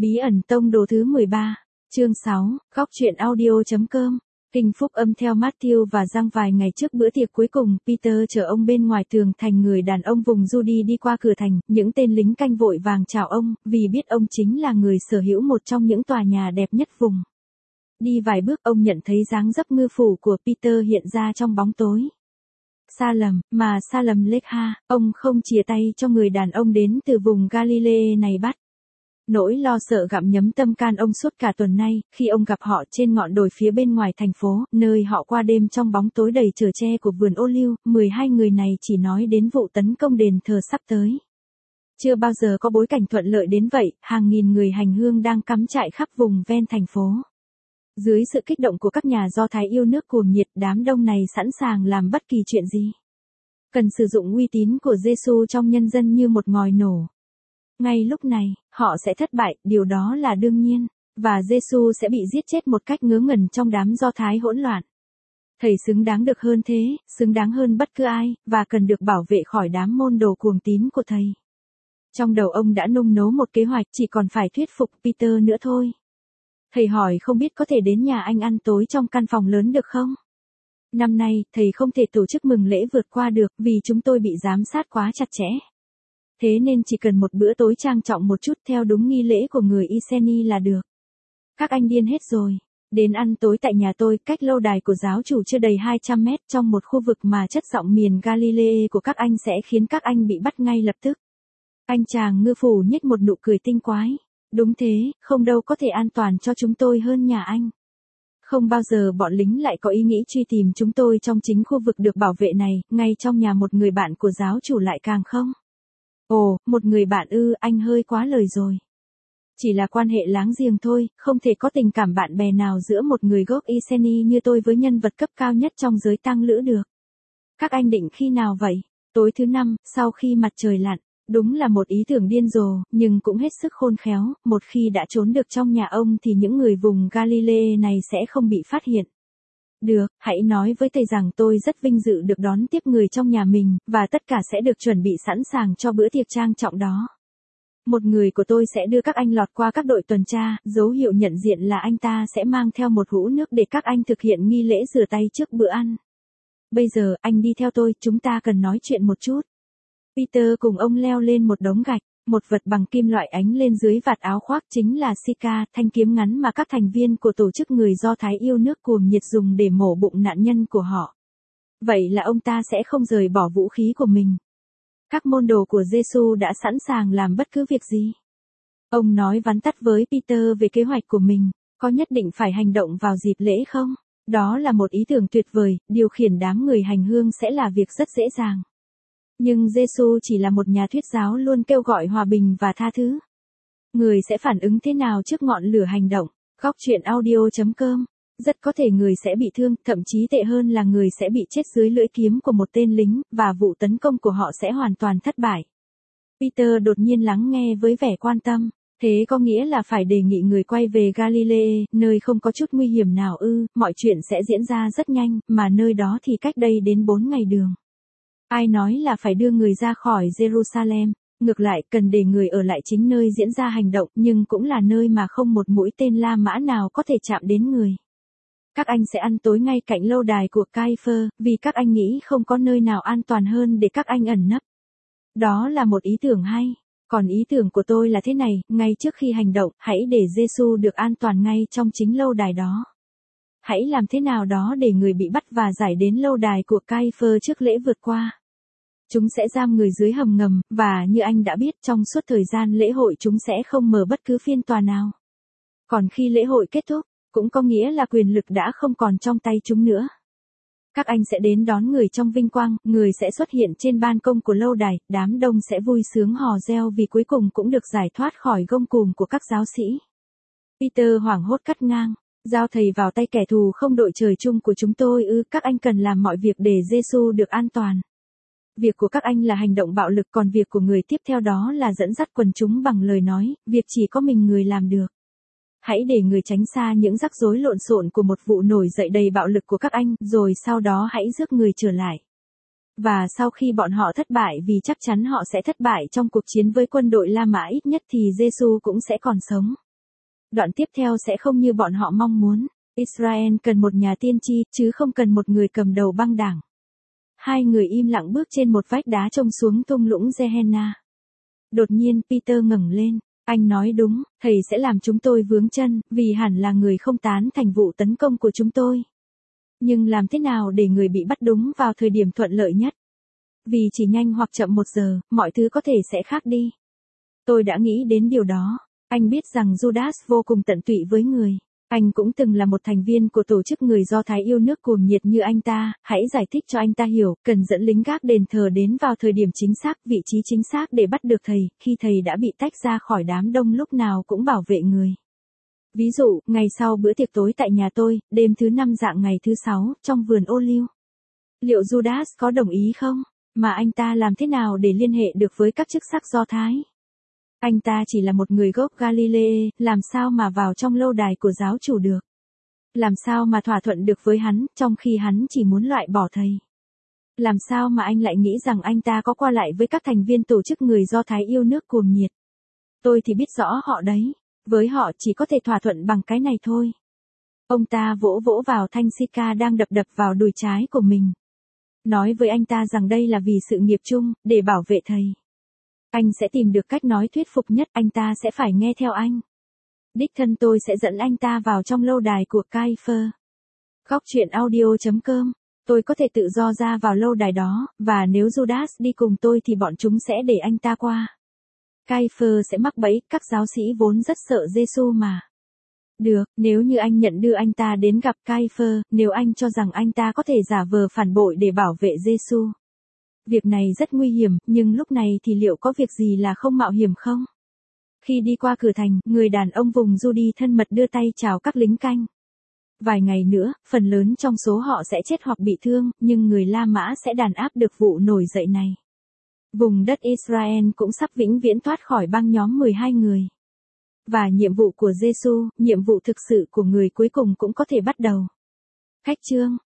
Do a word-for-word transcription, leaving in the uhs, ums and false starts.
Bí ẩn tông đồ thứ mười ba, chương sáu, góc truyện audio.com. Kinh phúc âm theo Matthew và Giang. Vài ngày trước bữa tiệc cuối cùng, Peter chờ ông bên ngoài tường thành. Người đàn ông vùng Judy đi qua cửa thành, những tên lính canh vội vàng chào ông, vì biết ông chính là người sở hữu một trong những tòa nhà đẹp nhất vùng. Đi vài bước ông nhận thấy dáng dấp ngư phủ của Peter hiện ra trong bóng tối. Salem, mà Salem Lekha, ông không chìa tay cho người đàn ông đến từ vùng Galilee này bắt. Nỗi lo sợ gặm nhấm tâm can ông suốt cả tuần nay, khi ông gặp họ trên ngọn đồi phía bên ngoài thành phố, nơi họ qua đêm trong bóng tối đầy chở che của vườn ô liu, mười hai người này chỉ nói đến vụ tấn công đền thờ sắp tới. Chưa bao giờ có bối cảnh thuận lợi đến vậy, hàng nghìn người hành hương đang cắm trại khắp vùng ven thành phố. Dưới sự kích động của các nhà Do Thái yêu nước cuồng nhiệt, đám đông này sẵn sàng làm bất kỳ chuyện gì. Cần sử dụng uy tín của Giêsu trong nhân dân như một ngòi nổ. Ngay lúc này, họ sẽ thất bại, điều đó là đương nhiên, và Giêsu sẽ bị giết chết một cách ngớ ngẩn trong đám Do Thái hỗn loạn. Thầy xứng đáng được hơn thế, xứng đáng hơn bất cứ ai, và cần được bảo vệ khỏi đám môn đồ cuồng tín của thầy. Trong đầu ông đã nung nấu một kế hoạch, chỉ còn phải thuyết phục Peter nữa thôi. Thầy hỏi không biết có thể đến nhà anh ăn tối trong căn phòng lớn được không? Năm nay, thầy không thể tổ chức mừng lễ vượt qua được vì chúng tôi bị giám sát quá chặt chẽ. Thế nên chỉ cần một bữa tối trang trọng một chút theo đúng nghi lễ của người Iseni là được. Các anh điên hết rồi. Đến ăn tối tại nhà tôi, cách lâu đài của giáo chủ chưa đầy hai trăm mét, trong một khu vực mà chất giọng miền Galilee của các anh sẽ khiến các anh bị bắt ngay lập tức. Anh chàng ngư phủ nhếch một nụ cười tinh quái. Đúng thế, không đâu có thể an toàn cho chúng tôi hơn nhà anh. Không bao giờ bọn lính lại có ý nghĩ truy tìm chúng tôi trong chính khu vực được bảo vệ này, ngay trong nhà một người bạn của giáo chủ lại càng không. Ồ, một người bạn ư, anh hơi quá lời rồi. Chỉ là quan hệ láng giềng thôi, không thể có tình cảm bạn bè nào giữa một người gốc Iseni như tôi với nhân vật cấp cao nhất trong giới tang lữ được. Các anh định khi nào vậy? Tối thứ năm, sau khi mặt trời lặn. Đúng là một ý tưởng điên rồ, nhưng cũng hết sức khôn khéo, một khi đã trốn được trong nhà ông thì những người vùng Galilee này sẽ không bị phát hiện. Được, hãy nói với thầy rằng tôi rất vinh dự được đón tiếp người trong nhà mình, và tất cả sẽ được chuẩn bị sẵn sàng cho bữa tiệc trang trọng đó. Một người của tôi sẽ đưa các anh lọt qua các đội tuần tra, dấu hiệu nhận diện là anh ta sẽ mang theo một hũ nước để các anh thực hiện nghi lễ rửa tay trước bữa ăn. Bây giờ, anh đi theo tôi, chúng ta cần nói chuyện một chút. Peter cùng ông leo lên một đống gạch, một vật bằng kim loại ánh lên dưới vạt áo khoác chính là Sika, thanh kiếm ngắn mà các thành viên của tổ chức người Do Thái yêu nước cuồng nhiệt dùng để mổ bụng nạn nhân của họ. Vậy là ông ta sẽ không rời bỏ vũ khí của mình. Các môn đồ của Giêsu đã sẵn sàng làm bất cứ việc gì. Ông nói vắn tắt với Peter về kế hoạch của mình, có nhất định phải hành động vào dịp lễ không? Đó là một ý tưởng tuyệt vời, điều khiển đám người hành hương sẽ là việc rất dễ dàng. Nhưng Giêsu chỉ là một nhà thuyết giáo luôn kêu gọi hòa bình và tha thứ. Người sẽ phản ứng thế nào trước ngọn lửa hành động? Góc truyện audio.com. Rất có thể người sẽ bị thương, thậm chí tệ hơn là người sẽ bị chết dưới lưỡi kiếm của một tên lính, và vụ tấn công của họ sẽ hoàn toàn thất bại. Peter đột nhiên lắng nghe với vẻ quan tâm. Thế có nghĩa là phải đề nghị người quay về Galilee, nơi không có chút nguy hiểm nào ư? Mọi chuyện sẽ diễn ra rất nhanh, mà nơi đó thì cách đây đến bốn ngày đường. Ai nói là phải đưa người ra khỏi Jerusalem, ngược lại cần để người ở lại chính nơi diễn ra hành động, nhưng cũng là nơi mà không một mũi tên La Mã nào có thể chạm đến người. Các anh sẽ ăn tối ngay cạnh lâu đài của Caiphơ, vì các anh nghĩ không có nơi nào an toàn hơn để các anh ẩn nấp. Đó là một ý tưởng hay. Còn ý tưởng của tôi là thế này, ngay trước khi hành động, hãy để Giêsu được an toàn ngay trong chính lâu đài đó. Hãy làm thế nào đó để người bị bắt và giải đến lâu đài của Caiphơ trước lễ vượt qua. Chúng sẽ giam người dưới hầm ngầm, và như anh đã biết, trong suốt thời gian lễ hội chúng sẽ không mở bất cứ phiên tòa nào. Còn khi lễ hội kết thúc, cũng có nghĩa là quyền lực đã không còn trong tay chúng nữa. Các anh sẽ đến đón người trong vinh quang, người sẽ xuất hiện trên ban công của lâu đài, đám đông sẽ vui sướng hò reo vì cuối cùng cũng được giải thoát khỏi gông cùm của các giáo sĩ. Peter hoảng hốt cắt ngang. Giao thầy vào tay kẻ thù không đội trời chung của chúng tôi ư? Các anh cần làm mọi việc để Giêsu được an toàn. Việc của các anh là hành động bạo lực, còn việc của người tiếp theo đó là dẫn dắt quần chúng bằng lời nói, việc chỉ có mình người làm được. Hãy để người tránh xa những rắc rối lộn xộn của một vụ nổi dậy đầy bạo lực của các anh, rồi sau đó hãy rước người trở lại. Và sau khi bọn họ thất bại, vì chắc chắn họ sẽ thất bại trong cuộc chiến với quân đội La Mã, ít nhất thì Giêsu cũng sẽ còn sống. Đoạn tiếp theo sẽ không như bọn họ mong muốn. Israel cần một nhà tiên tri, chứ không cần một người cầm đầu băng đảng. Hai người im lặng bước trên một vách đá trông xuống thung lũng Gehenna. Đột nhiên Peter ngẩng lên. Anh nói đúng, thầy sẽ làm chúng tôi vướng chân, vì hẳn là người không tán thành vụ tấn công của chúng tôi. Nhưng làm thế nào để người bị bắt đúng vào thời điểm thuận lợi nhất? Vì chỉ nhanh hoặc chậm một giờ, mọi thứ có thể sẽ khác đi. Tôi đã nghĩ đến điều đó. Anh biết rằng Judas vô cùng tận tụy với người. Anh cũng từng là một thành viên của tổ chức người Do Thái yêu nước cuồng nhiệt như anh ta, hãy giải thích cho anh ta hiểu, cần dẫn lính gác đền thờ đến vào thời điểm chính xác, vị trí chính xác để bắt được thầy, khi thầy đã bị tách ra khỏi đám đông lúc nào cũng bảo vệ người. Ví dụ, ngày sau bữa tiệc tối tại nhà tôi, đêm thứ năm dạng ngày thứ sáu, trong vườn ô liu. Liệu Judas có đồng ý không? Mà anh ta làm thế nào để liên hệ được với các chức sắc Do Thái? Anh ta chỉ là một người gốc Galilee, làm sao mà vào trong lâu đài của giáo chủ được? Làm sao mà thỏa thuận được với hắn, trong khi hắn chỉ muốn loại bỏ thầy? Làm sao mà anh lại nghĩ rằng anh ta có qua lại với các thành viên tổ chức người Do Thái yêu nước cuồng nhiệt? Tôi thì biết rõ họ đấy. Với họ chỉ có thể thỏa thuận bằng cái này thôi. Ông ta vỗ vỗ vào thanh Sika đang đập đập vào đùi trái của mình. Nói với anh ta rằng đây là vì sự nghiệp chung, để bảo vệ thầy. Anh sẽ tìm được cách nói thuyết phục nhất, anh ta sẽ phải nghe theo anh. Đích thân tôi sẽ dẫn anh ta vào trong lâu đài của Kaifer. Góc truyện audio chấm com. Tôi có thể tự do ra vào lâu đài đó, và nếu Judas đi cùng tôi thì bọn chúng sẽ để anh ta qua. Kaifer sẽ mắc bẫy, các giáo sĩ vốn rất sợ Giê-xu mà. Được, nếu như anh nhận đưa anh ta đến gặp Kaifer, nếu anh cho rằng anh ta có thể giả vờ phản bội để bảo vệ Giê-xu. Việc này rất nguy hiểm, nhưng lúc này thì liệu có việc gì là không mạo hiểm không? Khi đi qua cửa thành, người đàn ông vùng Judy thân mật đưa tay chào các lính canh. Vài ngày nữa, phần lớn trong số họ sẽ chết hoặc bị thương, nhưng người La Mã sẽ đàn áp được vụ nổi dậy này. Vùng đất Israel cũng sắp vĩnh viễn thoát khỏi băng nhóm mười hai người. Và nhiệm vụ của Giê-xu, nhiệm vụ thực sự của người cuối cùng cũng có thể bắt đầu. Khách chương